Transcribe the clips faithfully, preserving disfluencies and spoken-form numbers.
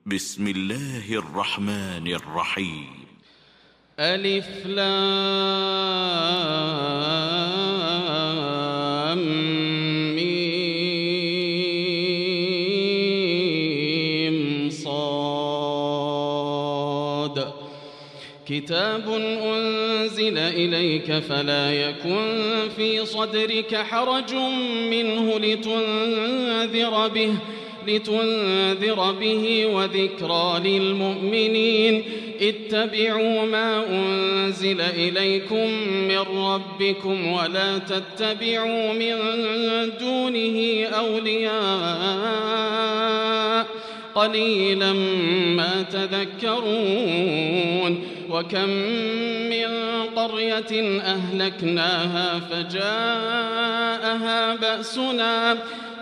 بسم الله الرحمن الرحيم. ألف لام ميم صاد. كتاب أنزل إليك فلا يكن في صدرك حرج منه لتنذر به لتنذر به وذكرى للمؤمنين. اتبعوا ما أنزل إليكم من ربكم ولا تتبعوا من دونه أولياء قليلا ما تذكرون. وكم من قرية أهلكناها فجاءها بأسنا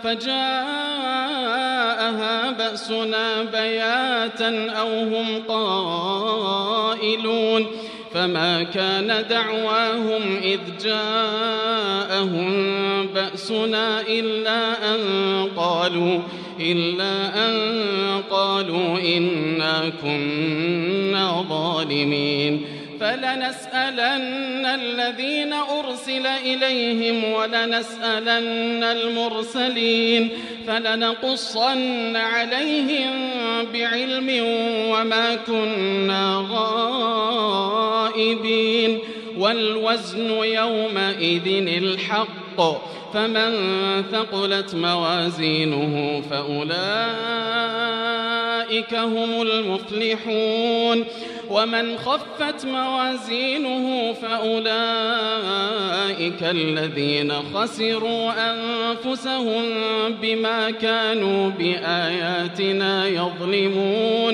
فجاءها بأسنا بياتا أو هم قائلون. فما كان دعواهم إذ جاءهم بأسنا إلا أن قالوا إلا أن قالوا إنا كنا ظالمين. فلنسألن الذين أرسل إليهم ولنسألن المرسلين فلنقصن عليهم بعلم وما كنا غائبين. والوزن يومئذ الحق فمن ثقلت موازينه فأولئك هم المفلحون. ومن خفت موازينه فأولئك الذين خسروا أنفسهم بما كانوا بآياتنا يظلمون.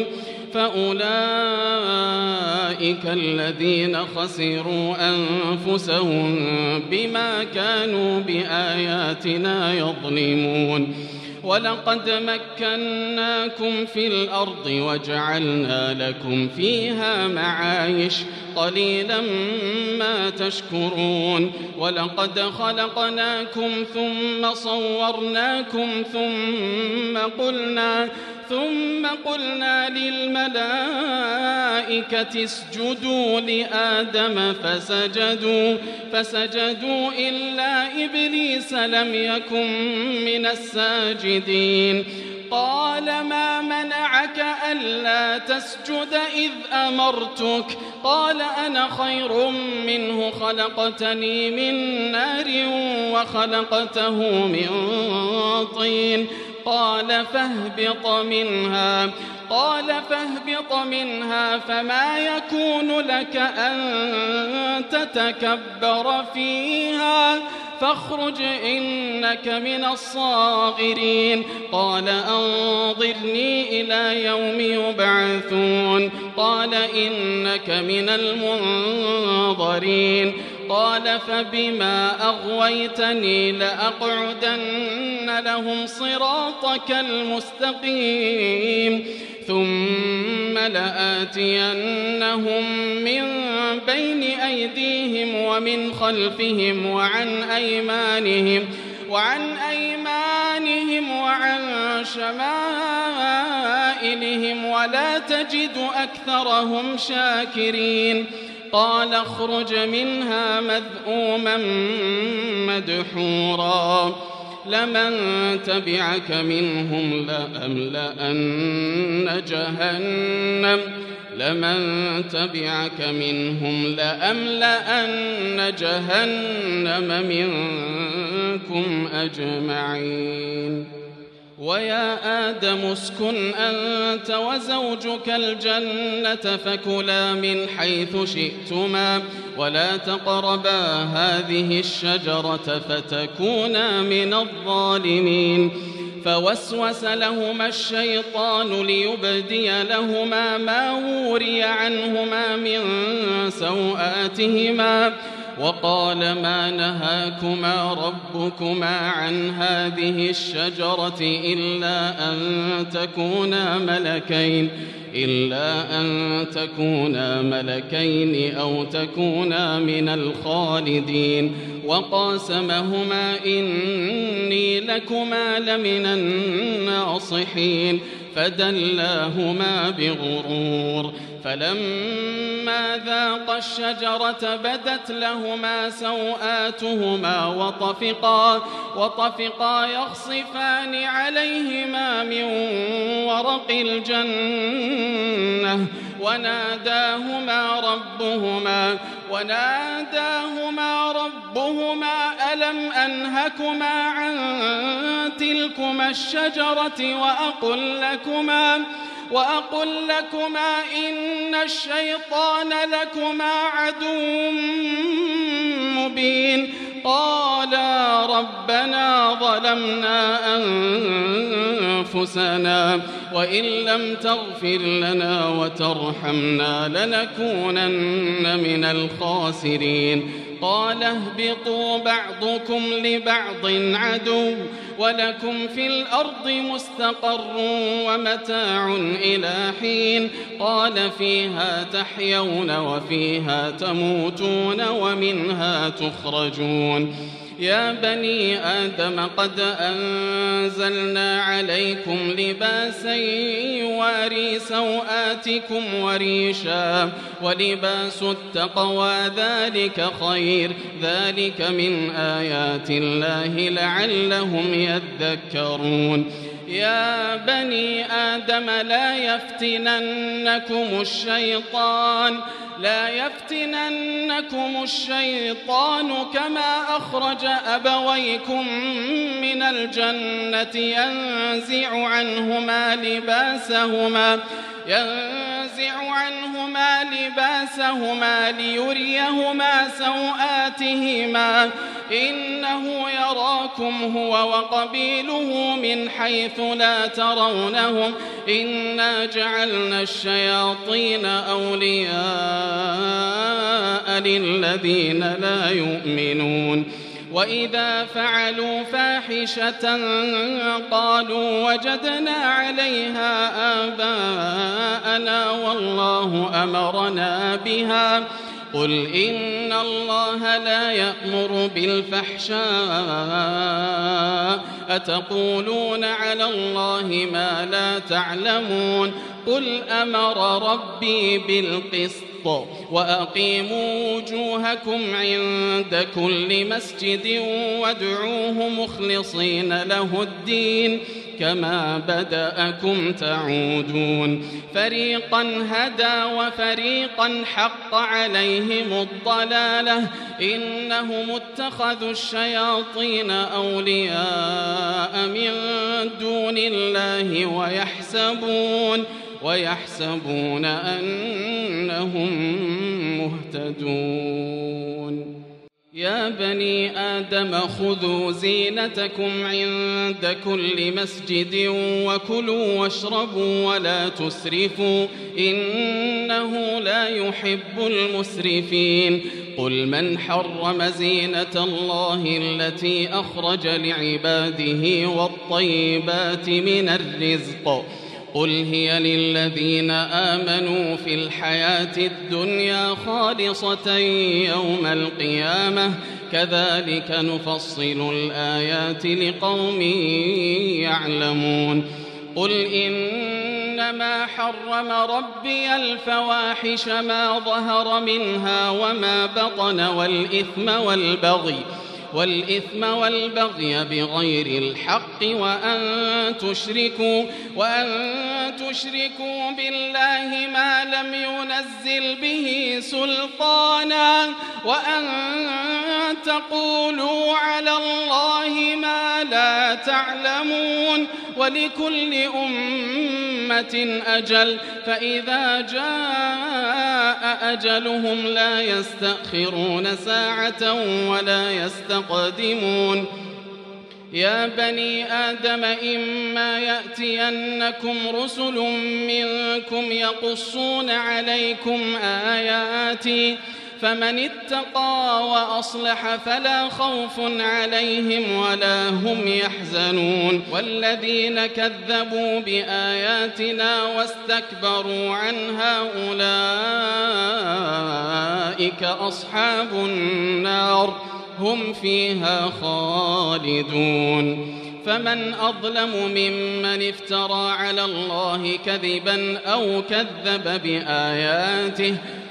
فأولئك الذين خسروا أنفسهم بما كانوا بآياتنا يظلمون. ولقد مكناكم في الأرض وجعلنا لكم فيها معايش قليلا ما تشكرون. ولقد خلقناكم ثم صورناكم ثم قلنا ثم قلنا للملائكة اسجدوا لآدم فسجدوا فسجدوا إلا إبليس لم يكن من الساجدين. قال ما منعك ألا تسجد إذ أمرتك؟ قال أنا خير منه خلقتني من نار وخلقته من طين. قال فاهبط منها قال فاهبط منها فما يكون لك أن تتكبر فيها فاخرج إنك من الصاغرين. قال أنظرني إلى يوم يبعثون. قال إنك من المنظرين. قال فبما أغويتني لأقعدن لهم صراطك المستقيم ثم لآتينهم من بين أيديهم ومن خلفهم وعن أيمانهم وعن أيمانهم وعن شمائلهم ولا تجد أكثرهم شاكرين. قال اخرج منها مذءوما مدحورا لمن تبعك منهم لأملأن جهنم لمن تبعك منهم لأملأن جهنم منكم أجمعين. ويا آدم اسكن أنت وزوجك الجنة فكلا من حيث شئتما ولا تقربا هذه الشجرة فتكونا من الظالمين. فوسوس لهما الشيطان ليبدي لهما ما وري عنهما من سوآتهما وقال ما نهاكما ربكما عن هذه الشجرة إلا أن تكونا ملكين إلا أن تكونا ملكين أو تكونا من الخالدين. وقاسمهما إني لكما لمن الناصحين. فدلاهما بغرور فلما ذاقا الشجرة بدت لهما سوآتهما وطفقا, وطفقا يخصفان عليهما من ورق الجنة وناداهما ربهما, وناداهما ربهما ألم أنهكما عن تلكما الشجرة وأقل لكما وأقل لكما إن الشيطان لكما عدو مبين قالا ربنا ظلمنا أنفسنا وإن لم تغفر لنا وترحمنا لنكونن من الخاسرين قال اهبطوا بعضكم لبعض عدو ولكم في الأرض مستقر ومتاع إلى حين قال فيها تحيون وفيها تموتون ومنها تخرجون يا بني آدم قد أنزلنا عليكم لباسا يواري سوآتكم وريشا ولباس التقوى ذلك خير ذلك من آيات الله لعلهم يذكرون يا بني آدم لا يفتننكم الشيطان لا يفتننكم الشيطان كما أخرج أبويكم من الجنة ينزع عنهما لباسهما ينزع عنهما لباسهما ليريهما سوآتهما إنه يراكم هو وقبيله من حيث لا ترونهم إنا جعلنا الشياطين أولياء للذين لا يؤمنون وإذا فعلوا فاحشة قالوا وجدنا عليها آباءنا والله أمرنا بها قل إن الله لا يأمر بالفحشاء أتقولون على الله ما لا تعلمون قل أمر ربي بالقسط وأقيموا وجوهكم عند كل مسجد وادعوه مخلصين له الدين كما بدأكم تعودون فريقا هدى وفريقا حق عليهم الضلالة إنهم اتخذوا الشياطين أولياء من دون الله ويحسبون ويحسبون أنهم مهتدون يا بني آدم خذوا زينتكم عند كل مسجد وكلوا واشربوا ولا تسرفوا إنه لا يحب المسرفين قل من حرم زينة الله التي أخرج لعباده والطيبات من الرزق قل هي للذين آمنوا في الحياة الدنيا خالصة يوم القيامة كذلك نفصل الآيات لقوم يعلمون قل إنما حرم ربي الفواحش ما ظهر منها وما بطن والإثم والبغي والإثم والبغي بغير الحق وأن تشركوا وأن تشركوا بالله ما لم ينزل به سلطانا وأن تقولوا على الله ما لا تعلمون ولكل أمة أجل فإذا جاء أجلهم لا يستأخرون ساعة ولا يستقدمون يا بني آدم إما يأتينكم رسل منكم يقصون عليكم آياتي فمن اتقى وأصلح فلا خوف عليهم ولا هم يحزنون والذين كذبوا بآياتنا واستكبروا عنها أولئك أصحاب النار هم فيها خالدون فمن أظلم ممن افترى على الله كذبا أو كذب بآياته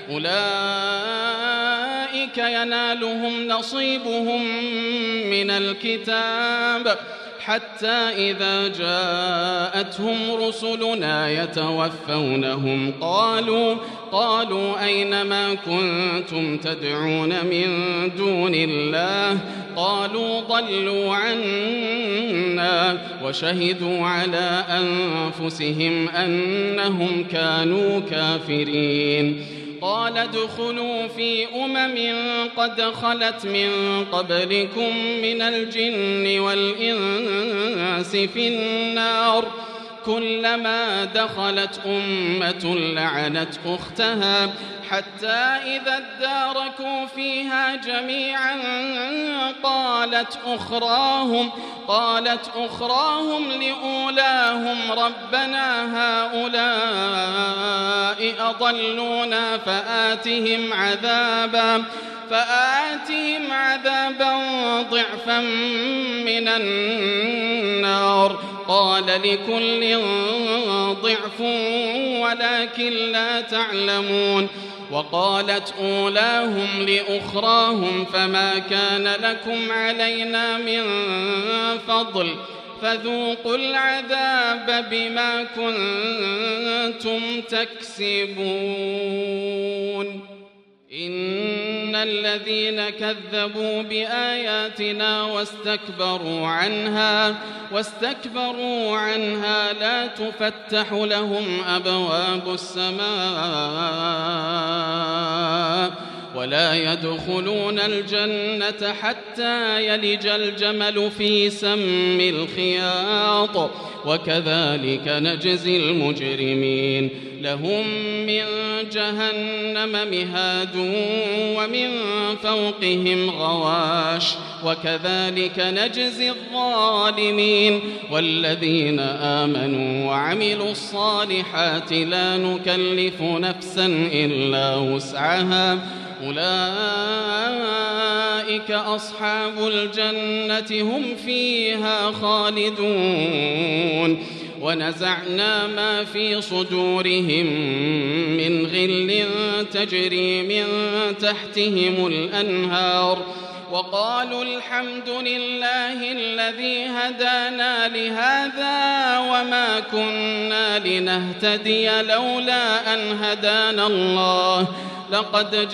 أولئك ينالهم نصيبهم من الكتاب حتى إذا جاءتهم رسلنا يتوفونهم قالوا قالوا أين ما كنتم تدعون من دون الله قالوا ضلوا عنا وشهدوا على أنفسهم أنهم كانوا كافرين قال ادخلوا في أمم قد خلت من قبلكم من الجن والإنس في النار كلما دخلت أمة لعنت أختها حتى إذا اداركوا فيها جميعا قالت أخراهم قالت أخراهم لأولاهم ربنا هؤلاء أضلونا فآتهم عذابا فآتهم عذابا ضعفا من النار قال لكل ضعف ولكن لا تعلمون وقالت أولاهم لأخراهم فما كان لكم علينا من فضل فذوقوا العذاب بما كنتم تكسبون إن الذين كذبوا بآياتنا واستكبروا عنها واستكبروا عنها لا تفتح لهم أبواب السماء ولا يدخلون الجنة حتى يلج الجمل في سم الخياط وكذلك نجزي المجرمين لهم من جهنم مهاد ومن فوقهم غواش وكذلك نجزي الظالمين والذين آمنوا وعملوا الصالحات لا نكلف نفسا إلا وسعها أولئك أصحاب الجنة هم فيها خالدون ونزعنا ما في صدورهم من غل تجري من تحتهم الأنهار وقالوا الحمد لله الذي هدانا لهذا وما كنا لنهتدي لولا أن هدانا الله لقد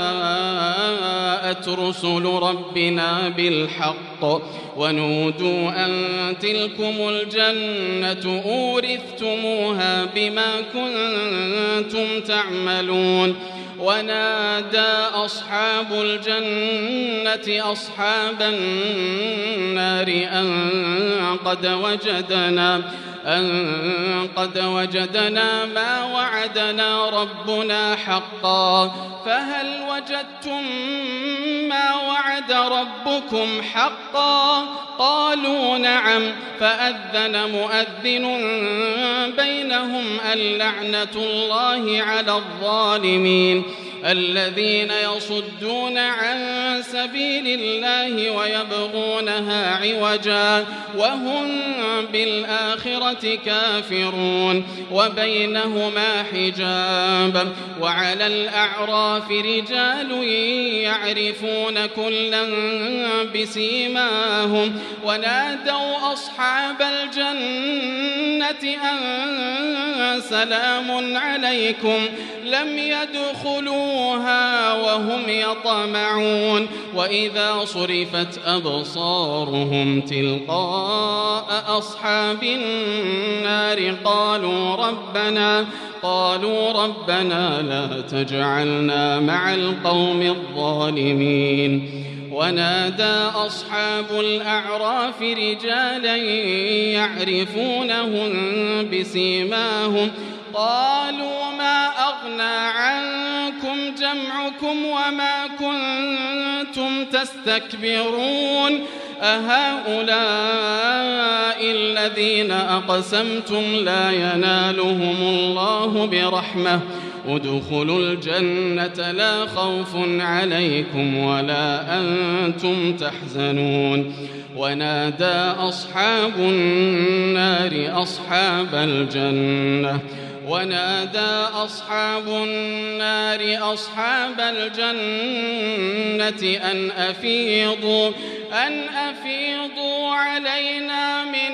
جاءت رسل ربنا بالحق ونودوا أن تلكم الجنة أورثتموها بما كنتم تعملون ونادى أصحاب الجنة أصحاب النار أن قد وجدنا أن قد وجدنا ما وعدنا ربنا حقا فهل وجدتم ما وعد ربكم حقا قالوا نعم فأذن مؤذن بينهم اللعنة الله على الظالمين الذين يصدون عن سبيل الله ويبغونها عوجا وهم بالآخرة كافرون وبينهما حجاب وعلى الأعراف رجال يعرفون كلا بسيماهم ونادوا أصحاب الجنة أن سلام عليكم لم يدخلوها وهم يطمعون وإذا صرفت أبصارهم تلقاء أصحاب النار قالوا ربنا قالوا ربنا لا تجعلنا مع القوم الظالمين ونادى أصحاب الأعراف رجالا يعرفونهم بسيماهم قالوا ما أغنى عنكم جمعكم وما كنتم تستكبرون أهؤلاء الذين أقسمتم لا ينالهم الله برحمة ادخلوا الجنة لا خوف عليكم ولا أنتم تحزنون ونادى أصحاب النار أصحاب الجنة ونادى أصحاب النار أصحاب الجنة أن أفيضوا أن أفيضوا علينا من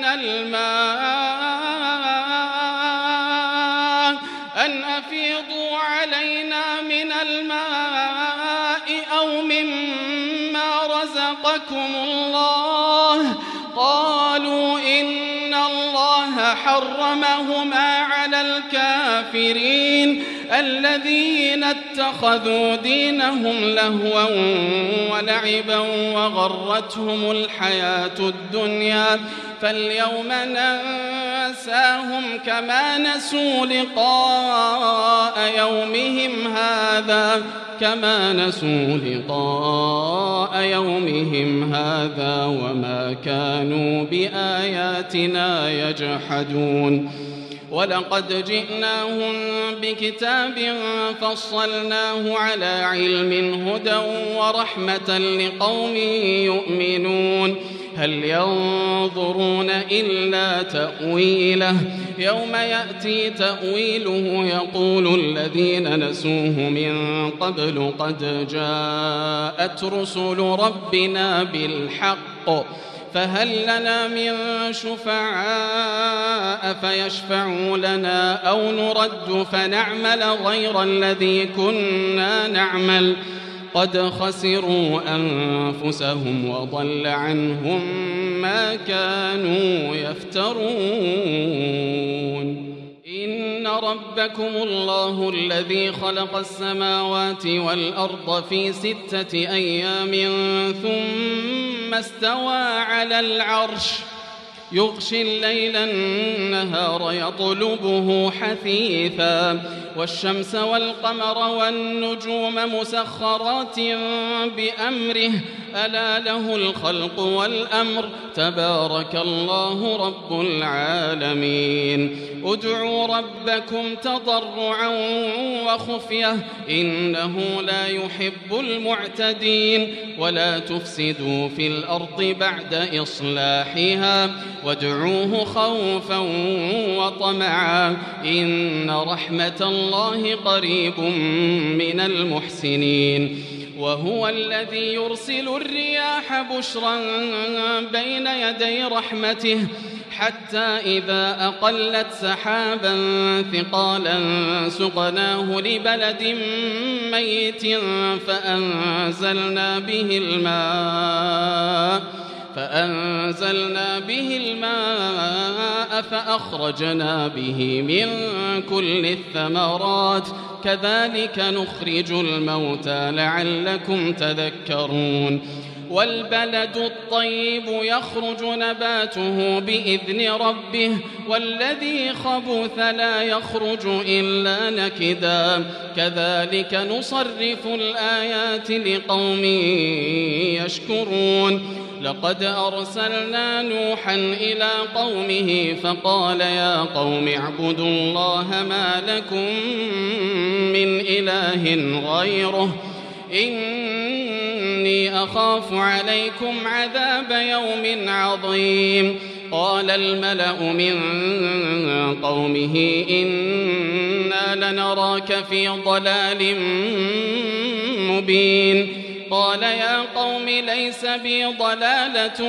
الماء أن أفيضوا علينا من الماء أو مما رزقكم الله قالوا إن الله حرمهما على الكافرين الذين اتخذوا دينهم لهوا ولعبا وغرتهم الحياة الدنيا فاليوم ننساهم كما نسوا لقاء يومهم هذا كما نسوا لقاء يومهم هذا وما كانوا بآياتنا يجحدون ولقد جئناهم بكتاب فصلناه على علم هدى ورحمة لقوم يؤمنون هل ينظرون إلا تأويله يوم يأتي تأويله يقول الذين نسوه من قبل قد جاءت رسل ربنا بالحق فهل لنا من شفعاء فيشفعوا لنا أو نرد فنعمل غير الذي كنا نعمل قد خسروا أنفسهم وضل عنهم ما كانوا يفترون إن ربكم الله الذي خلق السماوات والأرض في ستة أيام ثم استوى على العرش يغشي الليل النهار يطلبه حثيثا والشمس والقمر والنجوم مسخرات بأمره ألا له الخلق والأمر تبارك الله رب العالمين ادعوا ربكم تضرعا وخفية إنه لا يحب المعتدين ولا تفسدوا في الأرض بعد إصلاحها وادعوه خوفا وطمعا إن رحمة الله قريب من المحسنين وهو الذي يرسل الرياح بشرا بين يدي رحمته حتى إذا أقلت سحابا ثقالا سقناه لبلد ميت فأنزلنا به الماء فأنزلنا به الماء فأخرجنا به من كل الثمرات كذلك نخرج الموتى لعلكم تذكرون والبلد الطيب يخرج نباته بإذن ربه والذي خبث لا يخرج إلا نكدا كذلك نصرف الآيات لقوم يشكرون لقد أرسلنا نوحا إلى قومه فقال يا قوم اعبدوا الله ما لكم من إله غيره إني أخاف عليكم عذاب يوم عظيم قال الملأ من قومه إنا لنراك في ضلال مبين قال يا قوم ليس بي ضلالة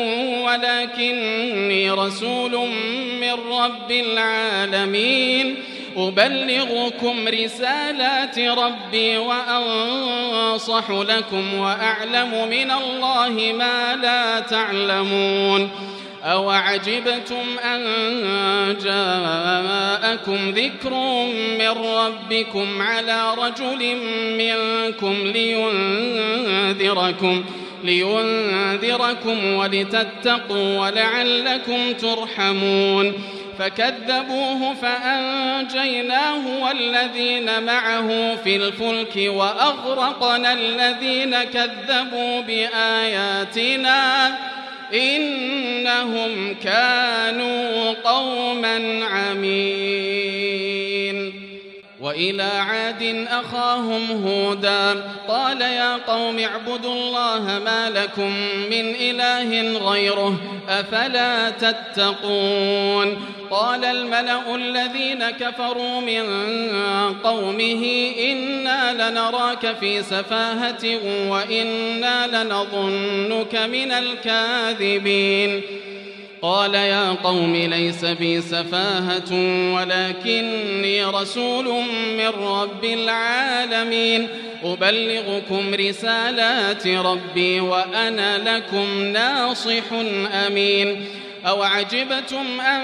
ولكني رسول من رب العالمين أبلغكم رسالات ربي وأنصح لكم وأعلم من الله ما لا تعلمون أوعجبتم أن جاءكم ذكر من ربكم على رجل منكم لينذركم لينذركم ولتتقوا ولعلكم ترحمون فكذبوه فأنجيناه والذين معه في الفلك وأغرقنا الذين كذبوا بآياتنا إنهم كانوا قوما عمين وإلى عاد أخاهم هودا قال يا قوم اعبدوا الله ما لكم من إله غيره أفلا تتقون قال الملأ الذين كفروا من قومه إنا لنراك في سفاهة وإنا لنظنك من الكاذبين قال يا قوم ليس بي سفاهة ولكني رسول من رب العالمين أبلغكم رسالات ربي وأنا لكم ناصح أمين أو عجبتم أن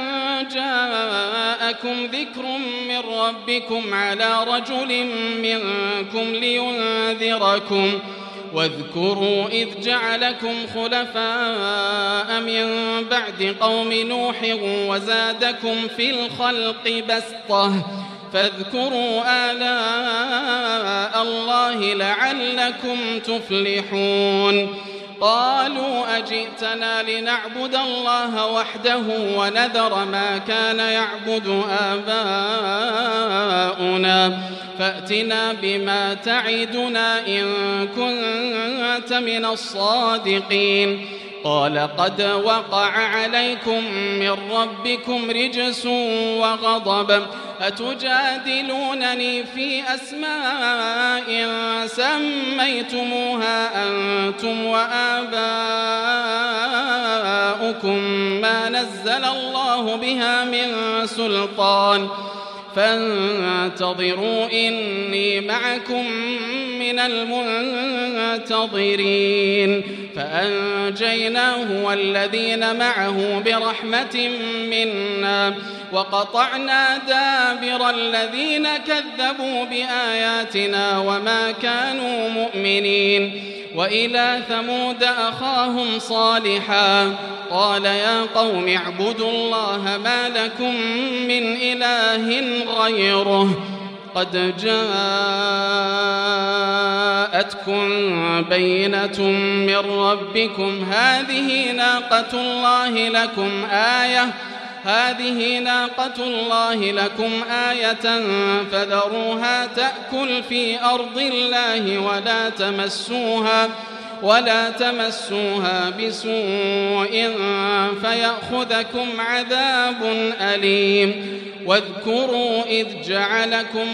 جاءكم ذكر من ربكم على رجل منكم لينذركم واذكروا إذ جعلكم خلفاء من بعد قوم نوح وزادكم في الخلق بسطة فاذكروا آلاء الله لعلكم تفلحون قالوا أجئتنا لنعبد الله وحده ونذر ما كان يعبد آباؤنا فأتنا بما تعدنا إن كنت من الصادقين قال قد وقع عليكم من ربكم رجس وغضب أتجادلونني في أسماء سميتموها أنتم وآباؤكم ما نزل الله بها من سلطان فانتظروا إني معكم من المنتظرين فأنجيناه والذين معه برحمة منا وقطعنا دابر الذين كذبوا بآياتنا وما كانوا مؤمنين وإلى ثمود أخاهم صالحا قال يا قوم اعبدوا الله ما لكم من إله غيره قد جاءتكم بينة من ربكم هذه ناقة الله لكم آية هذه ناقة الله لكم آية فذروها تأكل في أرض الله ولا تمسوها ولا تمسوها بسوء فيأخذكم عذاب أليم واذكروا إذ جعلكم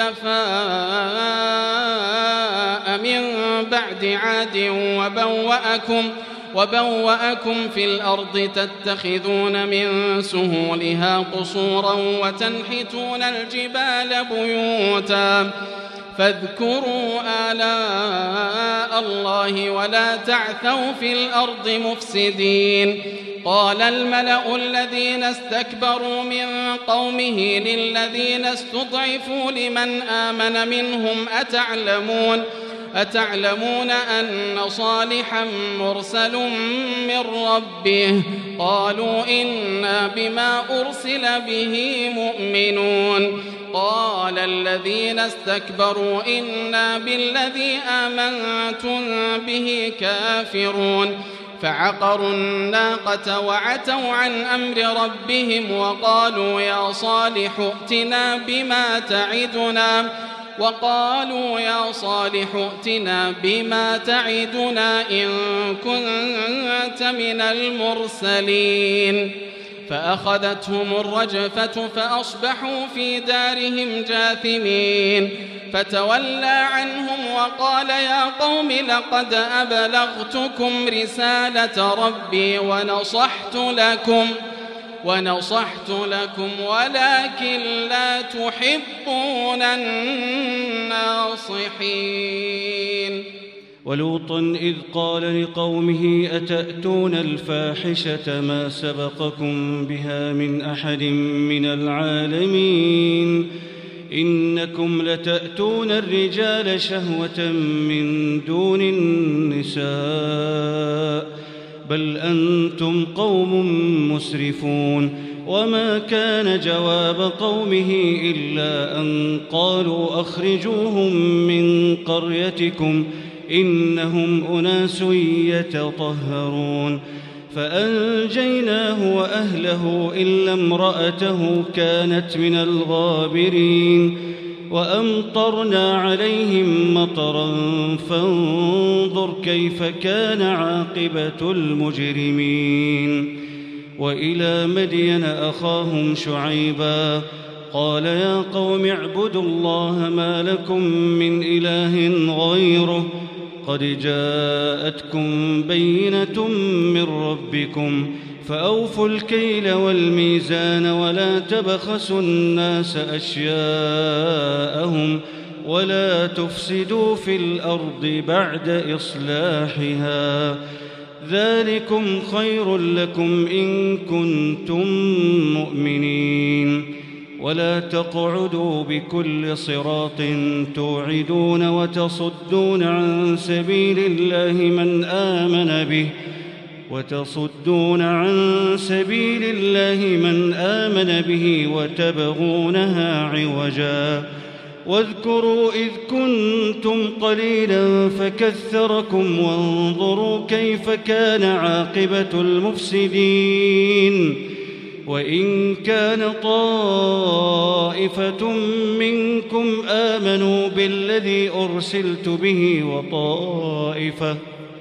خلفاء من بعد عاد وبوأكم وبوأكم في الأرض تتخذون من سهولها قصورا وتنحتون الجبال بيوتا فاذكروا آلاء الله ولا تعثوا في الأرض مفسدين قال الملأ الذين استكبروا من قومه للذين استضعفوا لمن آمن منهم أتعلمون أتعلمون أن صالحا مرسل من ربه قالوا إنا بما أرسل به مؤمنون قال الذين استكبروا إنا بالذي آمنتم به كافرون فعقروا الناقة وعتوا عن أمر ربهم وقالوا يا صالح ائتنا بما تعدنا وقالوا يا صالح ائتنا بما تعدنا إن كنت من المرسلين فأخذتهم الرجفة فأصبحوا في دارهم جاثمين فتولى عنهم وقال يا قوم لقد أبلغتكم رسالة ربي ونصحت لكم ونصحت لكم ولكن لا تحبون الناصحين. ولوطا إذ قال لقومه أتأتون الفاحشة ما سبقكم بها من أحد من العالمين إنكم لتأتون الرجال شهوة من دون النساء بل أنتم قوم مسرفون. وما كان جواب قومه إلا أن قالوا أخرجوهم من قريتكم إنهم أناس يتطهرون. فأنجيناه وأهله إلا امرأته كانت من الغابرين. وأمطرنا عليهم مطرا فانظر كيف كان عاقبة المجرمين. وإلى مدين أخاهم شعيبا قال يا قوم اعبدوا الله ما لكم من إله غيره قد جاءتكم بينة من ربكم فأوفوا الكيل والميزان ولا تبخسوا الناس أشياءهم ولا تفسدوا في الأرض بعد إصلاحها ذلكم خير لكم إن كنتم مؤمنين. ولا تقعدوا بكل صراط توعدون وتصدون عن سبيل الله من آمن به وتصدون عن سبيل الله من آمن به وتبغونها عوجا واذكروا إذ كنتم قليلا فكثركم وانظروا كيف كان عاقبة المفسدين. وإن كان طائفة منكم آمنوا بالذي أرسلت به وطائفة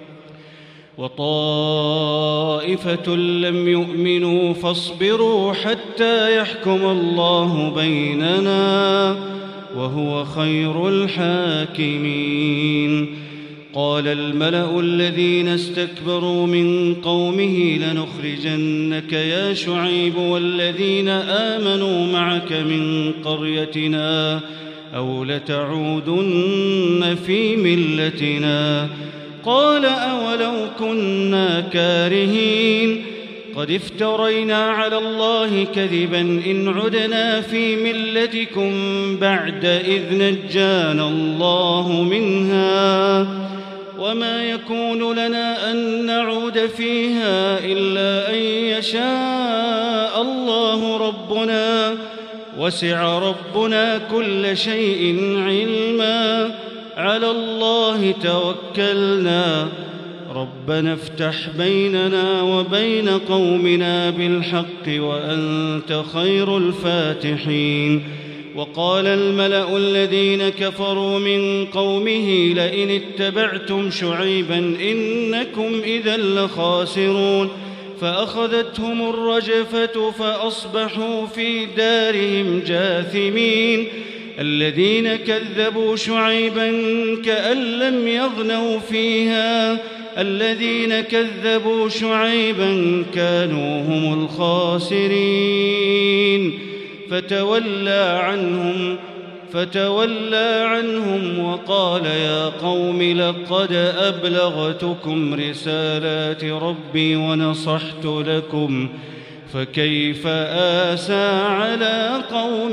وطائفة لم يؤمنوا فاصبروا حتى يحكم الله بيننا وهو خير الحاكمين. قال الملأ الذين استكبروا من قومه لنخرجنك يا شعيب والذين آمنوا معك من قريتنا أو لتعودن في ملتنا. قال أولو كنا كارهين قد افترينا على الله كذبا إن عدنا في ملتكم بعد إذ نجانا الله منها وما يكون لنا أن نعود فيها إلا أن يشاء الله ربنا وسع ربنا كل شيء علما على الله توكلنا ربنا افتح بيننا وبين قومنا بالحق وأنت خير الفاتحين. وقال الملأ الذين كفروا من قومه لئن اتبعتم شعيبا إنكم إذا لخاسرون فأخذتهم الرجفة فأصبحوا في دارهم جاثمين. الذين كذبوا شعيبا كأن لم يغنوا فيها الذين كذبوا شعيبا كانوا هم الخاسرين. فتولى عنهم فتولى عنهم وقال يا قوم لقد أبلغتكم رسالات ربي ونصحت لكم فكيف آسى على قوم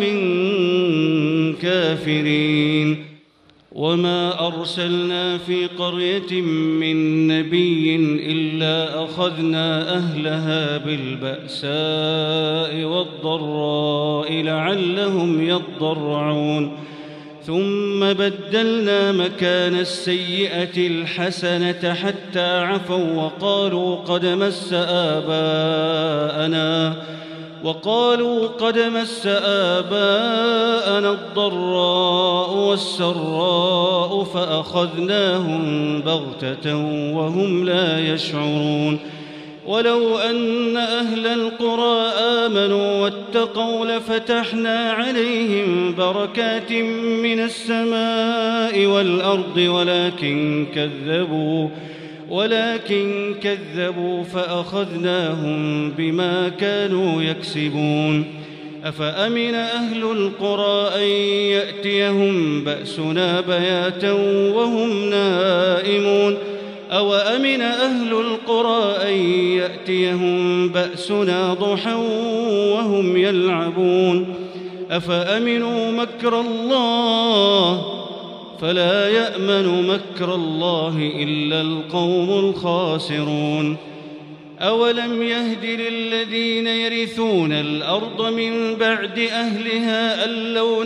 كافرين. وما أرسلنا في قرية من نبي إلا أخذنا أهلها بالبأساء والضراء لعلهم يضرعون ثم بدلنا مكان السيئة الحسنة حتى عفوا وقالوا قد مس آباءنا وقالوا قد مس آباءنا الضراء والسراء فأخذناهم بغتة وهم لا يشعرون. ولو أن أهل القرى آمنوا واتقوا لفتحنا عليهم بركات من السماء والأرض ولكن كذبوا ولكن كذبوا فأخذناهم بما كانوا يكسبون. أفأمن أهل القرى أن يأتيهم بأسنا بياتا وهم نائمون أو أمن أهل القرى أن يأتيهم بأسنا ضحى وهم يلعبون. أفأمنوا مكر الله فلا يأمن مكر الله إلا القوم الخاسرون. أولم يهد للذين يرثون الأرض من بعد أهلها أن لو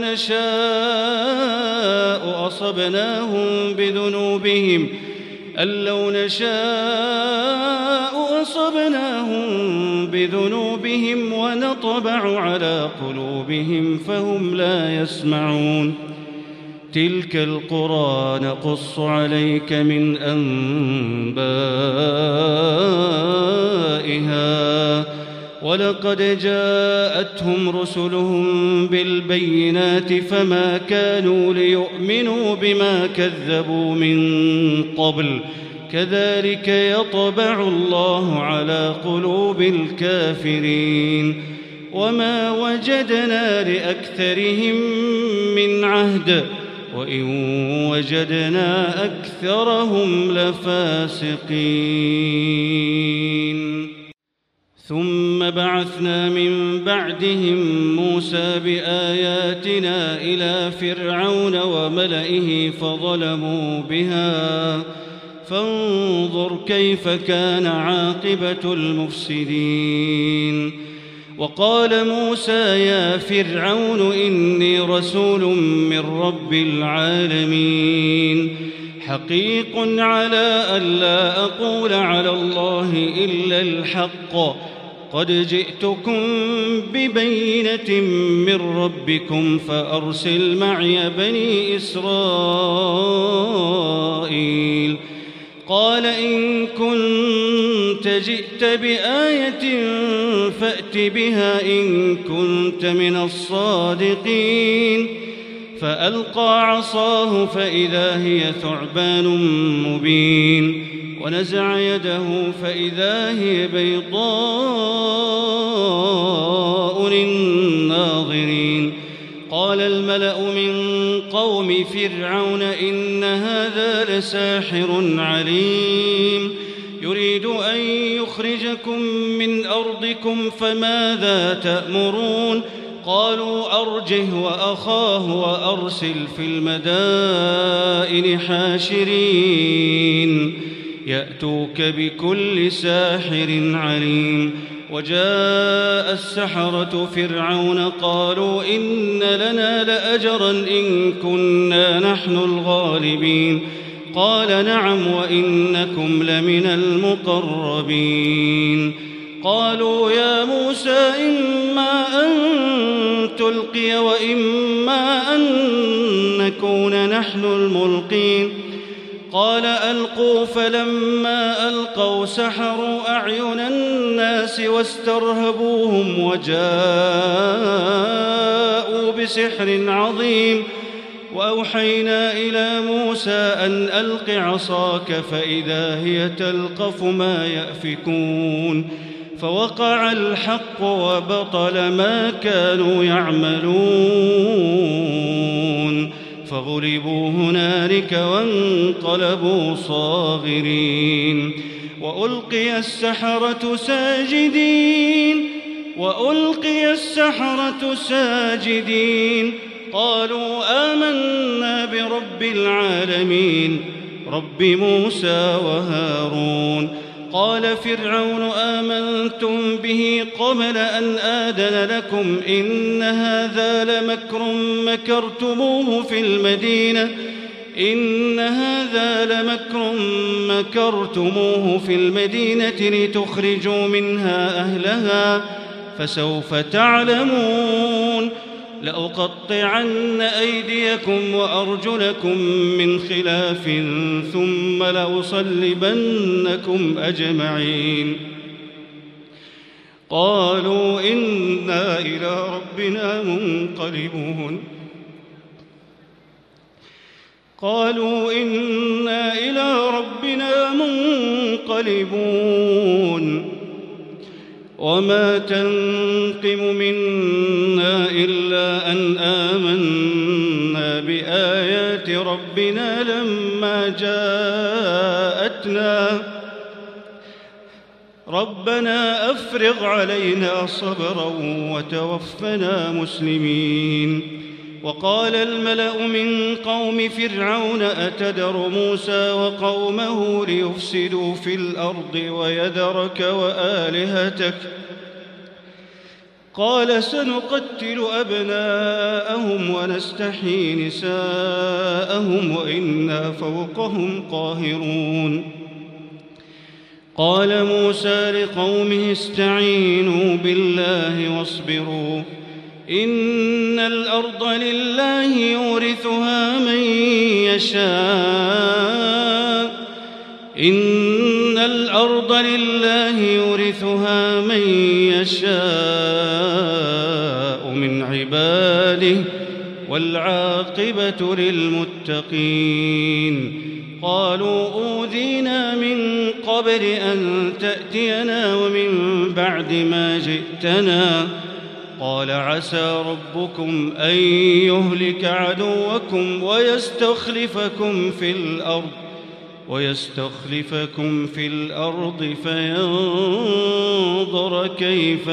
نشاء أصبناهم بذنوبهم أن لو نشاء أصبناهم بذنوبهم ونطبع على قلوبهم فهم لا يسمعون. تلك القرى نقص عليك من أنبائها ولقد جاءتهم رسلهم بالبينات فما كانوا ليؤمنوا بما كذبوا من قبل كذلك يطبع الله على قلوب الكافرين وما وجدنا لأكثرهم من عهد وإن وجدنا أكثرهم لفاسقين ثم بعثنا من بعدهم موسى بآياتنا إلى فرعون وملئه فظلموا بها فانظر كيف كان عاقبة المفسدين وقال موسى يا فرعون إني رسول من رب العالمين حقيق على ألا أقول على الله إلا الحق قد جئتكم ببينة من ربكم فأرسل معي بني إسرائيل قال إن كنت جئت بآية فأت بها إن كنت من الصادقين فألقى عصاه فإذا هي ثعبان مبين ونزع يده فإذا هي بيضاء للناظرين قال الملأ من قوم فرعون إن هذا لساحر عليم يريد أن يخرجكم من أرضكم فماذا تأمرون قالوا أرجه وأخاه وأرسل في المدائن حاشرين يأتوك بكل ساحر عليم وجاء السحرة فرعون قالوا إن لنا لأجرا إن كنا نحن الغالبين قال نعم وإنكم لمن المقربين قالوا يا موسى إما أن تلقي وإما أن نكون نحن الملقين قال ألقوا فلما ألقوا سحروا أعين الناس واسترهبوهم وجاءوا بسحر عظيم وأوحينا إلى موسى أن ألق عصاك فإذا هي تلقف ما يأفكون فوقع الحق وبطل ما كانوا يعملون فغلبوا هنالك وانقلبوا صاغرين وألقي السحرة ساجدين وألقي السحرة ساجدين قالوا آمنا برب العالمين رب موسى وهارون قال فرعون آمنتم به قبل أن آذن لكم إن هذا لمكر مكرتموه في المدينة إن هذا لمكر مكرتموه في المدينة لتخرجوا منها أهلها فسوف تعلمون لأقطعن أيديكم وأرجلكم من خلاف ثم لأصلبنكم أجمعين قالوا إنا إلى ربنا منقلبون قالوا إنا إلى ربنا منقلبون وما تنقم منا إلا أن آمنا بآيات ربنا لما جاءتنا ربنا أفرغ علينا صبرا وتوفنا مسلمين وقال الملأ من قوم فرعون أتذر موسى وقومه ليفسدوا في الأرض ويذرك وآلهتك قال سنقتل أبناءهم ونستحيي نساءهم وإنا فوقهم قاهرون قال موسى لقومه استعينوا بالله واصبروا إن الأرض لله يورثها من يشاء إن الأرض لله يورثها من يشاء من عباده والعاقبة للمتقين. قالوا أوذينا من قبل أن تأتينا ومن بعد ما جئتنا. قال عسى ربكم أن يهلك عدوكم ويستخلفكم في الأرض ويستخلفكم في الأرض فينظر كيف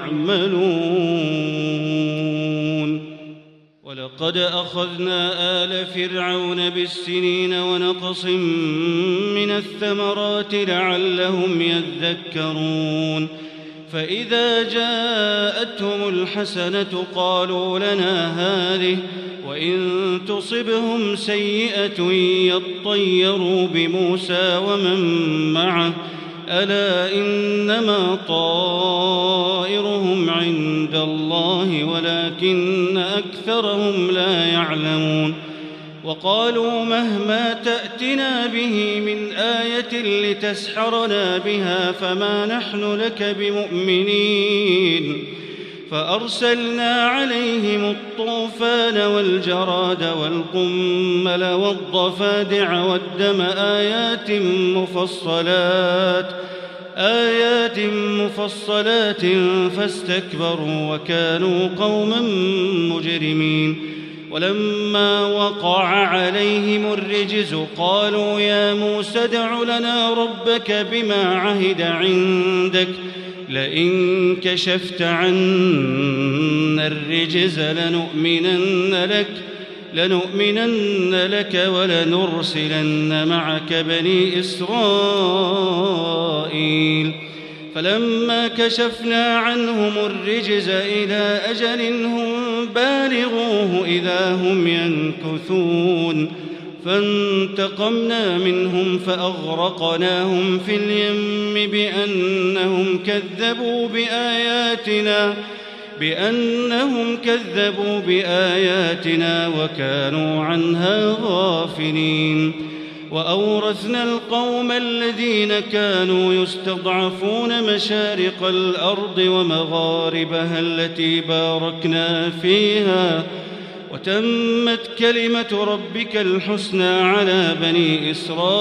تعملون. ولقد أخذنا آل فرعون بالسنين ونقص من الثمرات لعلهم يذكرون. فإذا جاءتهم الحسنة قالوا لنا هذه وإن تصبهم سيئة يطيروا بموسى ومن معه ألا إنما طائرهم عند الله ولكن أكثرهم لا يعلمون. وقالوا مهما تأتنا به من آية لتسحرنا بها فما نحن لك بمؤمنين. فأرسلنا عليهم الطوفان والجراد والقمل والضفادع والدم آيات مفصلات آيات مفصلات فاستكبروا وكانوا قوما مجرمين. ولما وقع عليهم الرجز قالوا يا موسى ادع لنا ربك بما عهد عندك لئن كشفت عنا الرجز لنؤمنن لك لنؤمنن لك ولنرسلن معك بني إسرائيل. فلما كشفنا عنهم الرجز إلى أجل هم بالغوه إذا هم ينكثون. فانتقمنا منهم فأغرقناهم في اليم بأنهم كذبوا بآياتنا بأنهم كذبوا بآياتنا وكانوا عنها غافلين. وأورثنا القوم الذين كانوا يستضعفون مشارق الأرض ومغاربها التي باركنا فيها وتمت كلمة ربك الحسنى على بني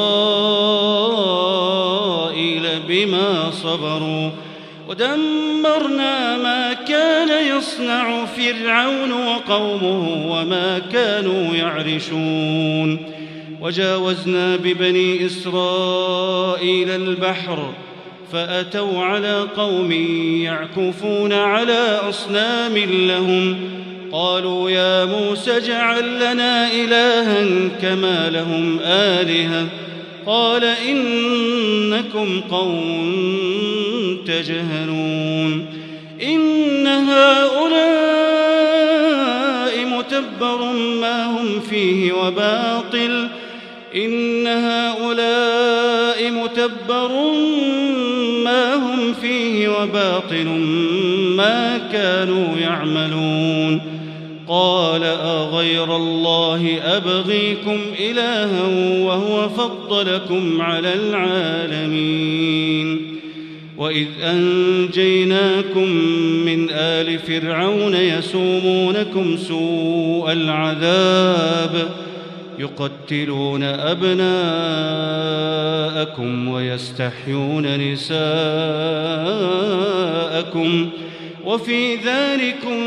إسرائيل بما صبروا ودمرنا ما كان يصنع فرعون وقومه وما كانوا يعرشون. وجاوزنا ببني إسرائيل البحر فأتوا على قوم يعكفون على أصنام لهم قالوا يا موسى اجعل لنا إلها كما لهم آلهة قال إنكم قوم تجهلون. إن هؤلاء متبر ما هم فيه وباطل إن هؤلاء متبر ما هم فيه وباطل ما كانوا يعملون. قال أغير الله أبغيكم إلها وهو فضلكم على العالمين. وإذ أنجيناكم من آل فرعون يسومونكم سوء العذاب يقتلون أبناءكم ويستحيون نساءكم وفي ذلكم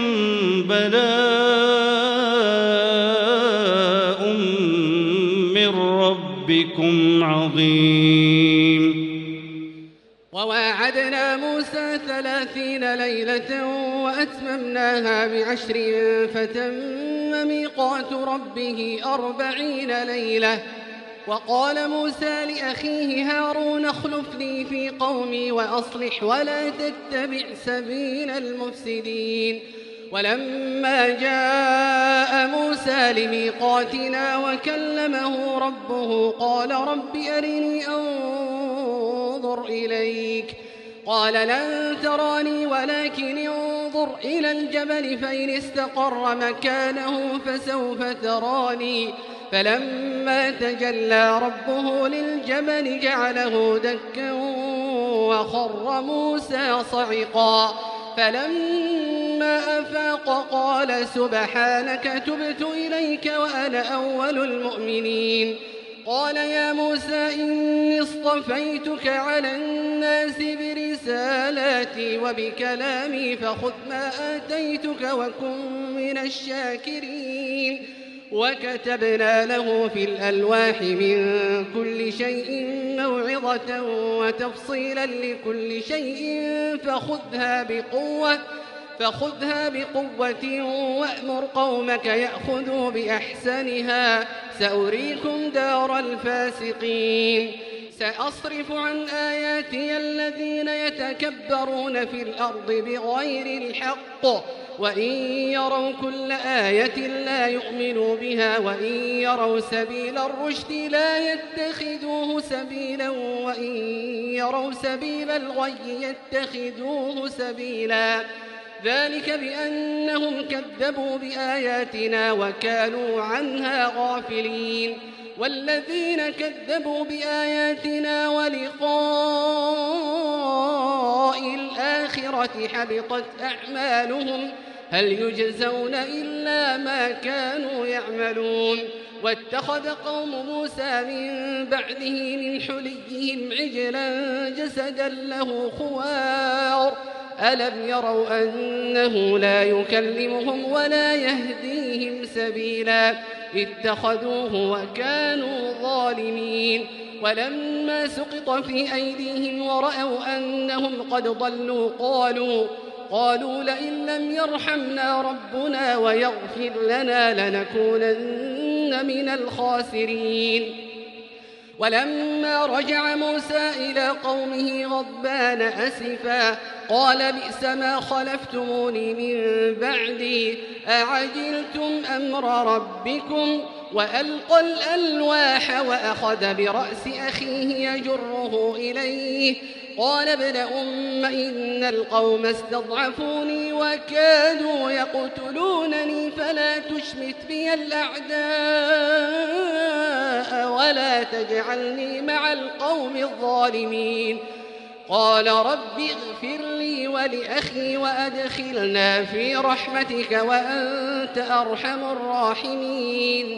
بلاء من ربكم عظيم. وواعدنا موسى ثلاثين ليلة وأتممناها بعشر فتم ميقات ربه أربعين ليلة. وقال موسى لأخيه هارون اخلفني في قومي وأصلح ولا تتبع سبيل المفسدين. ولما جاء موسى لميقاتنا وكلمه ربه قال رب أرني أنظر إليك قال لن تراني ولكن انظر انظر إلى الجبل فإن استقر مكانه فسوف تراني فلما تجلى ربه للجبل جعله دكا وخر موسى صعقا فلما أفاق قال سبحانك تبت إليك وأنا أول المؤمنين قال يا موسى إني اصطفيتك على الناس برسالاتي وبكلامي فخذ ما آتيتك وكن من الشاكرين وكتبنا له في الألواح من كل شيء موعظة وتفصيلا لكل شيء فخذها بقوة فخذها بقوة وأمر قومك يأخذوا بأحسنها سأريكم دار الفاسقين سأصرف عن آياتي الذين يتكبرون في الأرض بغير الحق وإن يروا كل آية لا يؤمنوا بها وإن يروا سبيل الرشد لا يتخذوه سبيلا وإن يروا سبيل الغي يتخذوه سبيلا ذلك بأنهم كذبوا بآياتنا وكانوا عنها غافلين والذين كذبوا بآياتنا ولقاء الآخرة حبطت أعمالهم هل يجزون إلا ما كانوا يعملون واتخذ قوم موسى من بعده من حليهم عجلا جسدا له خوار ألم يروا أنه لا يكلمهم ولا يهديهم سبيلا اتخذوه وكانوا ظالمين ولما سقط في أيديهم ورأوا أنهم قد ضلوا قالوا قالوا لئن لم يرحمنا ربنا ويغفر لنا لنكونن من الخاسرين ولما رجع موسى إلى قومه غضبان أسفا قال بئس ما خلفتموني من بعدي أعجلتم أمر ربكم وألقى الألواح وأخذ برأس أخيه يجره إليه قال ابن أم إن القوم استضعفوني وكادوا يقتلونني فلا تشمت بي الأعداء ولا تجعلني مع القوم الظالمين قال رب اغفر لي ولأخي وأدخلنا في رحمتك وأنت أرحم الراحمين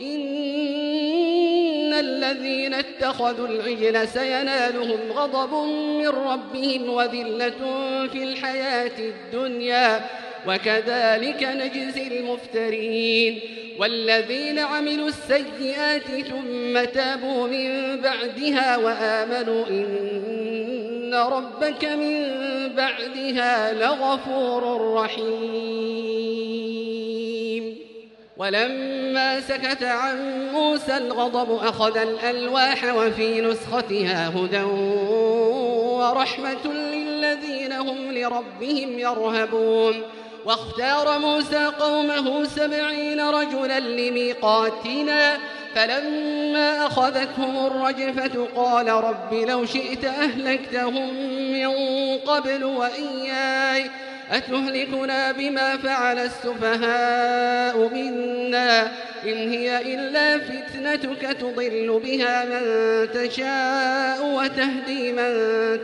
إن الذين اتخذوا العجل سينالهم غضب من ربهم وذلة في الحياة الدنيا وكذلك نجزي المفترين والذين عملوا السيئات ثم تابوا من بعدها وآمنوا إن ربك من بعدها لغفور رحيم ولما سكت عن موسى الغضب أخذ الألواح وفي نسختها هدى ورحمة للذين هم لربهم يرهبون واختار موسى قومه سبعين رجلا لميقاتنا فلما أخذتهم الرجفة قال رب لو شئت أهلكتهم من قبل وإياي أتهلكنا بما فعل السفهاء منا إن هي إلا فتنتك تضل بها من تشاء وتهدي من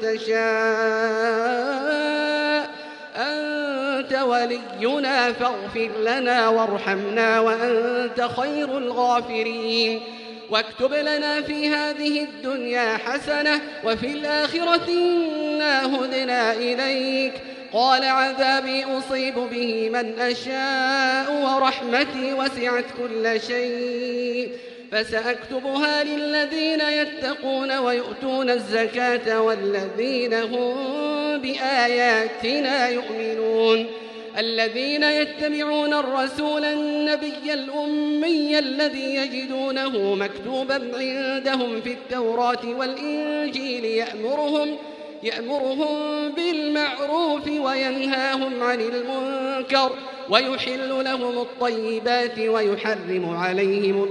تشاء أنت ولينا فاغفر لنا وارحمنا وأنت خير الغافرين واكتب لنا في هذه الدنيا حسنة وفي الآخرة إنا هدنا إليك قال عذابي أصيب به من أشاء ورحمتي وسعت كل شيء فسأكتبها للذين يتقون ويؤتون الزكاة والذين هم بآياتنا يؤمنون الذين يتبعون الرسول النبي الأمي الذي يجدونه مكتوبا عندهم في التوراة والإنجيل يأمرهم يأمرهم بالمعروف وينهاهم عن المنكر ويحل لهم الطيبات ويحرم عليهم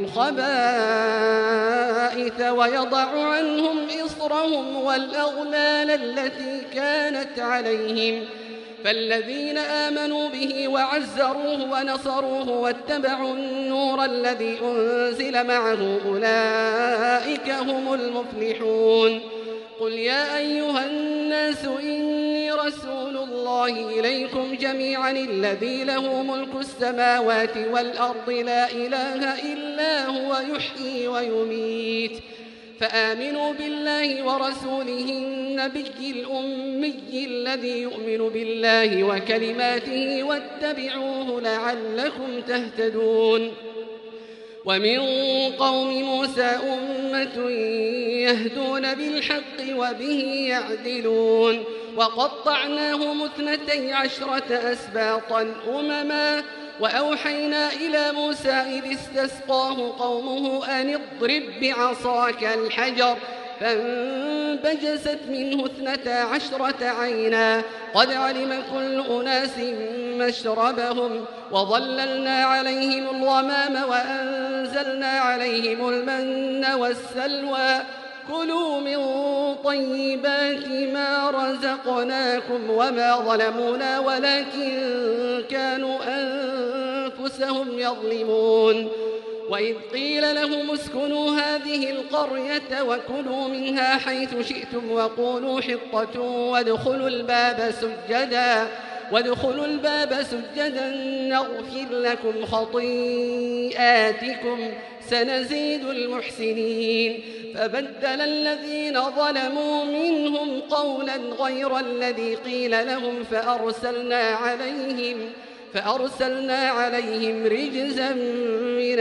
الخبائث ويضع عنهم إصرهم والأغلال التي كانت عليهم فالذين آمنوا به وعزروه ونصروه واتبعوا النور الذي أنزل معه أولئك هم المفلحون. قل يا أيها الناس إني رسول الله إليكم جميعا الذي له ملك السماوات والأرض لا إله إلا هو يحيي ويميت فآمنوا بالله ورسوله النبي الأمي الذي يؤمن بالله وكلماته واتبعوه لعلكم تهتدون. ومن قوم موسى أمة يهدون بالحق وبه يعدلون وقطعناهم اثنتي عشرة أسباطا أمما وأوحينا إلى موسى إذ استسقاه قومه أن اضرب بعصاك الحجر فانبجست منه اثنتا عشرة عينا قد علم كل أناس مشربهم وظللنا عليهم الغمام وأنزلنا عليهم المن والسلوى كلوا من طيبات ما رزقناكم وما ظلمونا ولكن كانوا أنفسهم يظلمون. وإذ قيل لهم اسكنوا هذه القرية وكلوا منها حيث شئتم وقولوا حطة وادخلوا الباب سجدا وادخلوا الباب سجدا نغفر لكم خطيئاتكم سنزيد المحسنين. فبدل الذين ظلموا منهم قولا غير الذي قيل لهم فأرسلنا عليهم فأرسلنا عليهم رجزا من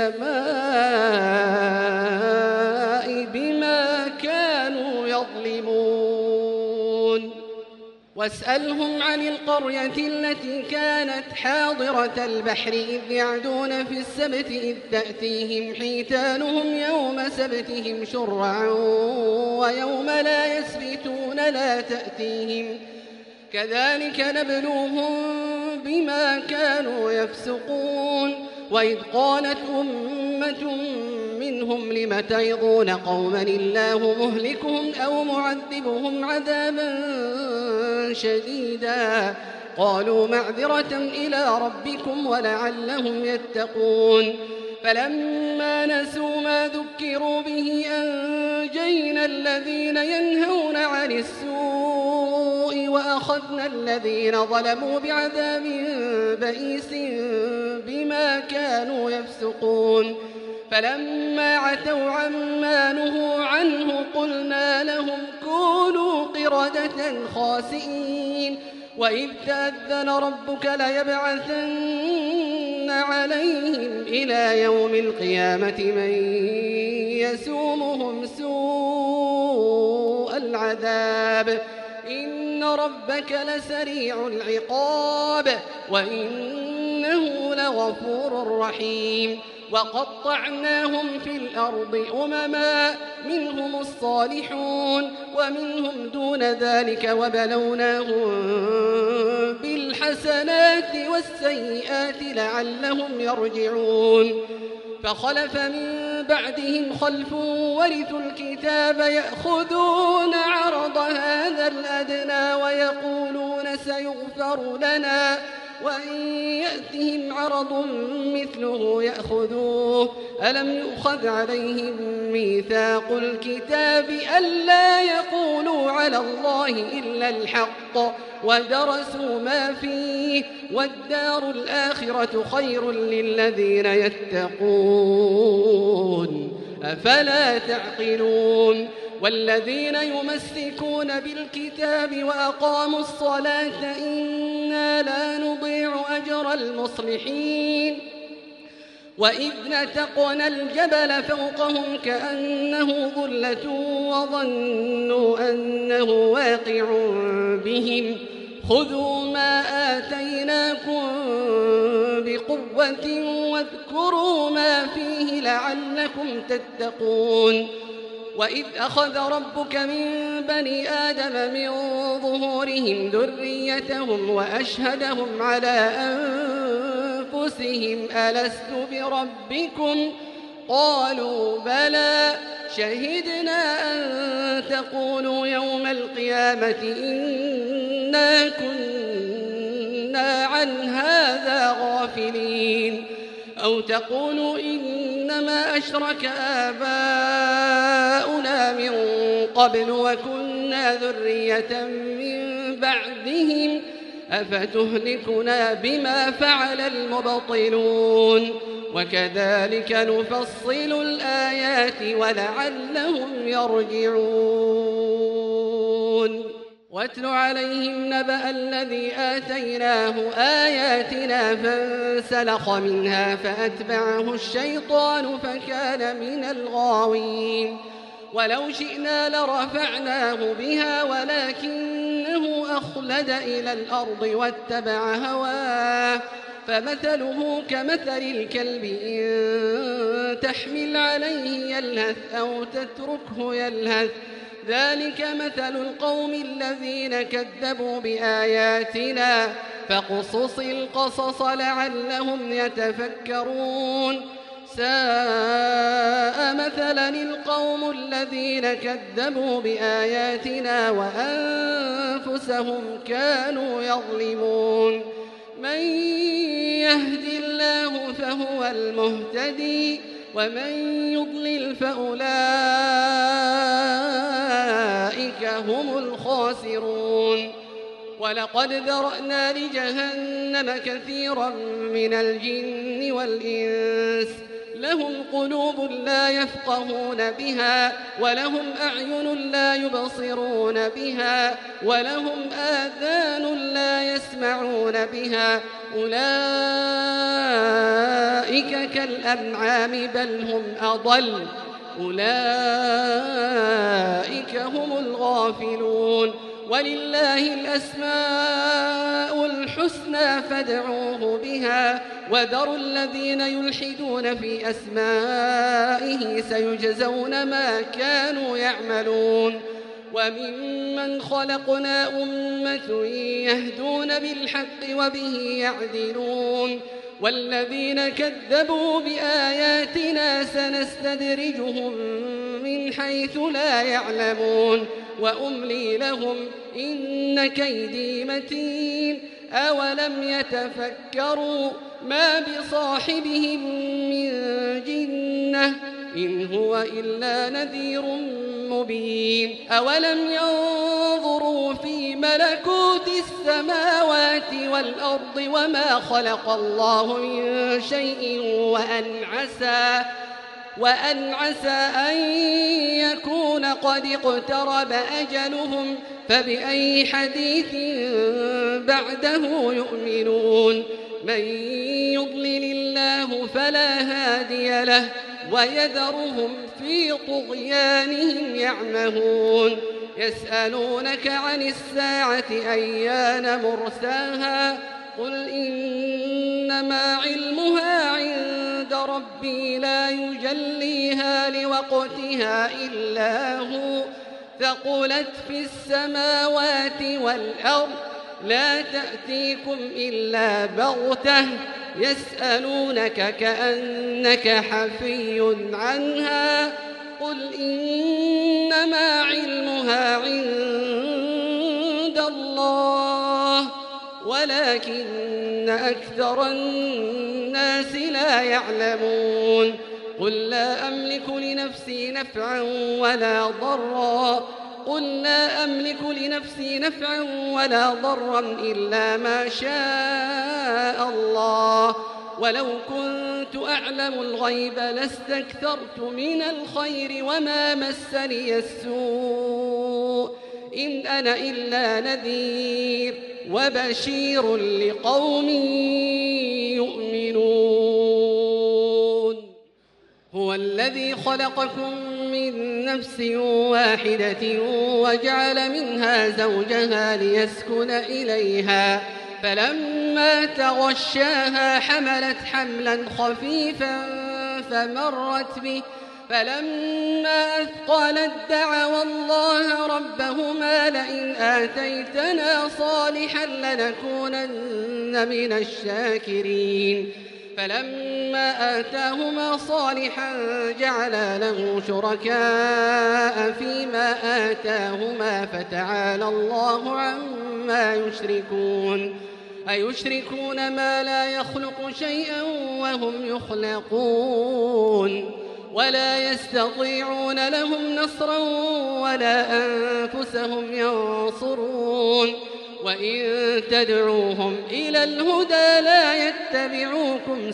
السماء بما كانوا يظلمون. واسألهم عن القرية التي كانت حاضرة البحر إذ يعدون في السبت إذ تأتيهم حيتانهم يوم سبتهم شرعا ويوم لا يسبتون لا تأتيهم كذلك نبلوهم بما كانوا يفسقون. وإذ قالت أمة منهم لم تعظون قوما الله مهلكهم أو معذبهم عذابا شديدا قالوا معذرة إلى ربكم ولعلهم يتقون. فلما نسوا ما ذكروا به أنجينا الذين ينهون عن السوء وأخذنا الذين ظلموا بعذاب بئيس بما كانوا يفسقون. فلما عتوا عما نهوا عنه قلنا لهم كونوا قردة خاسئين. وإذ تأذن ربك ليبعثن عليهم إلى يوم القيامة من يسومهم سوء العذاب إن ربك لسريع العقاب وإنه لغفور رحيم. وقطعناهم في الأرض أمما منهم الصالحون ومنهم دون ذلك وبلوناهم بالحسنات والسيئات لعلهم يرجعون. فخلف من بعدهم خلف ورثوا الكتاب يأخذون عرض هذا الأدنى ويقولون سيغفر لنا وإن يأتهم عرض مثله يأخذوه ألم يؤخذ عليهم ميثاق الكتاب ألا يقولوا على الله إلا الحق ودرسوا ما فيه والدار الآخرة خير للذين يتقون أفلا تعقلون. والذين يمسكون بالكتاب وأقاموا الصلاة إنا لا نضيع أجر المصلحين. وإذ نتقنا الجبل فوقهم كأنه ظلة وظنوا أنه واقع بهم خذوا ما آتيناكم بقوة واذكروا ما فيه لعلكم تتقون. وإذ أخذ ربك من بني آدم من ظهورهم ذريتهم وأشهدهم على أنفسهم ألست بربكم قالوا بلى شهدنا أن تقولوا يوم القيامة إنا كنا عن هذا غافلين أو تقولوا إنما أشرك آباؤنا من قبل وكنا ذرية من بعدهم أفتهلكنا بما فعل المبطلون وكذلك نفصل الآيات ولعلهم يرجعون واتل عليهم نبأ الذي آتيناه آياتنا فانسلخ منها فأتبعه الشيطان فكان من الغاوين ولو شئنا لرفعناه بها ولكنه أخلد إلى الأرض واتبع هواه فمثله كمثل الكلب إن تحمل عليه يلهث أو تتركه يلهث ذلك مثل القوم الذين كذبوا بآياتنا فاقصص القصص لعلهم يتفكرون ساء مثلا القوم الذين كذبوا بآياتنا وأنفسهم كانوا يظلمون من يهد الله فهو المهتدي ومن يضلل فأولئك هم الخاسرون ولقد ذرأنا لجهنم كثيرا من الجن والإنس لهم قلوب لا يفقهون بها ولهم أعين لا يبصرون بها ولهم آذان لا يسمعون بها أولئك كالأنعام بل هم أضل أولئك هم الغافلون ولله الأسماء الحسنى فادعوه بها وذروا الذين يلحدون في أسمائه سيجزون ما كانوا يعملون وممن خلقنا أمة يهدون بالحق وبه يعدلون والذين كذبوا بآياتنا سنستدرجهم من حيث لا يعلمون وأملي لهم إن كيدي متين أولم يتفكروا ما بصاحبهم من جنة إن هو إلا نذير مبين أولم ينظروا في ملكوت السماوات والأرض وما خلق الله من شيء وأن عسى وأن عسى أن يكون قد اقترب أجلهم فبأي حديث بعده يؤمنون من يضلل الله فلا هادي له ويذرهم في طغيانهم يعمهون يسألونك عن الساعة أيان مرساها قل إنما علمها عند ربي لا يجليها لوقتها إلا هو ثقلت في السماوات والأرض لا تأتيكم إلا بغتة يسألونك كأنك حفي عنها قل إنما علمها عند الله ولكن أكثر الناس لا يعلمون قل لا أملك لنفسي نفعا ولا ضرا قل لا أملك لنفسي نفعا ولا ضرا إلا ما شاء الله ولو كنت أعلم الغيب لاستكثرت من الخير وما مسني السوء إن أنا إلا نذير وبشير لقوم يؤمنون هو الذي خلقكم من نفس واحدة وجعل منها زوجها ليسكن إليها فلما تغشاها حملت حملا خفيفا فمرت به فلما أثقلت دعوا الله ربهما لئن آتيتنا صالحا لنكونن من الشاكرين فلما آتاهما صالحا جعلا له شركاء فيما آتاهما فتعالى الله عما يشركون أيشركون ما لا يخلق شيئا وهم يخلقون ولا يستطيعون لهم نصرا ولا أنفسهم ينصرون وإن تدعوهم إلى الهدى لا يتبعوكم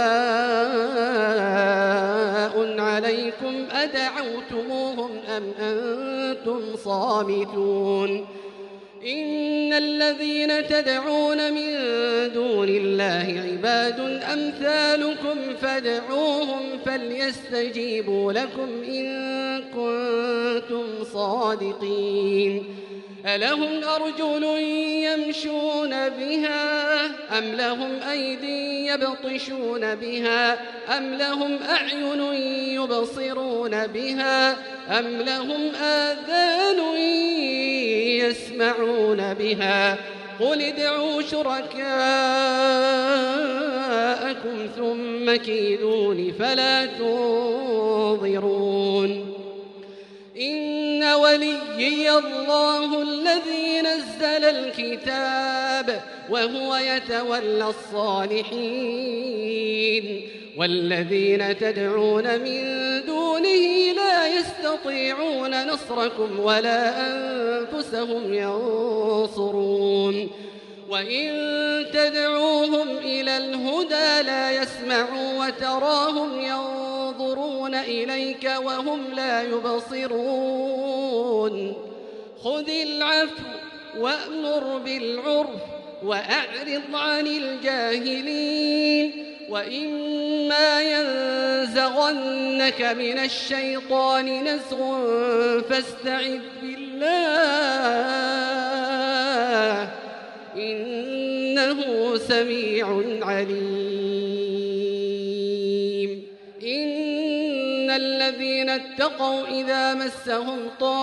سواء عليكم أدعوتموهم أم أنتم صامتون إن الذين تدعون من دون الله عباد أمثالكم فادعوهم فليستجيبوا لكم إن كنتم صادقين ألهم أرجل يمشون بها أم لهم أيدي يبطشون بها أم لهم أعين يبصرون بها أم لهم آذان يسمعون بها قل ادعوا شركاءكم ثم كيدون فلا تنظرون إن وليي الله الذي نزل الكتاب وهو يتولى الصالحين والذين تدعون من دونه لا يستطيعون نصركم ولا أنفسهم ينصرون وإن تدعوهم إلى الهدى لا يسمعوا وتراهم ينظرون إليك وهم لا يبصرون خذ العفو وأمر بالعرف وأعرض عن الجاهلين وإما ينزغنك من الشيطان نزغ فاستعذ بالله إنه سميع عليم إن الذين اتقوا إذا مسهم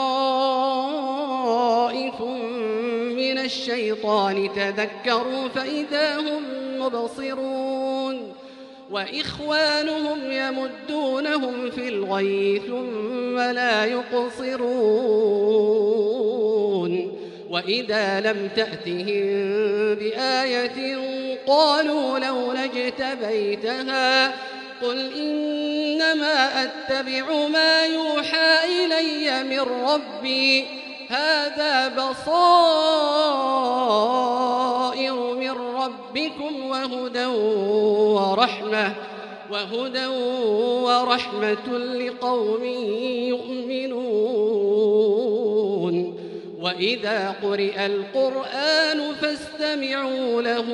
طائف من الشيطان تذكروا فإذا هم مبصرون وإخوانهم يمدونهم في الغي ثم لا يقصرون وإذا لم تأتهم بآية قالوا لولا اجتبيتها قل إنما أتبع ما يوحى إلي من ربي هذا بصائر من ربكم وهدى ورحمة وهدى ورحمة لقوم يؤمنون وإذا قرئ القرآن فاستمعوا له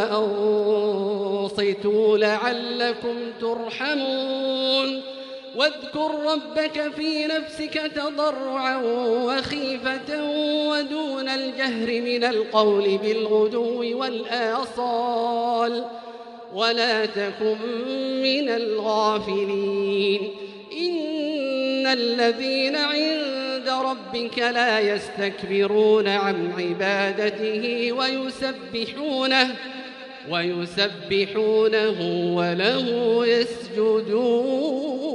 وأنصتوا لعلكم ترحمون واذكر ربك في نفسك تضرعا وخيفة ودون الجهر من القول بالغدو والآصال ولا تكن من الغافلين إن الذين عند ربك لا يستكبرون عن عبادته ويسبحونه ويسبحونه وله يسجدون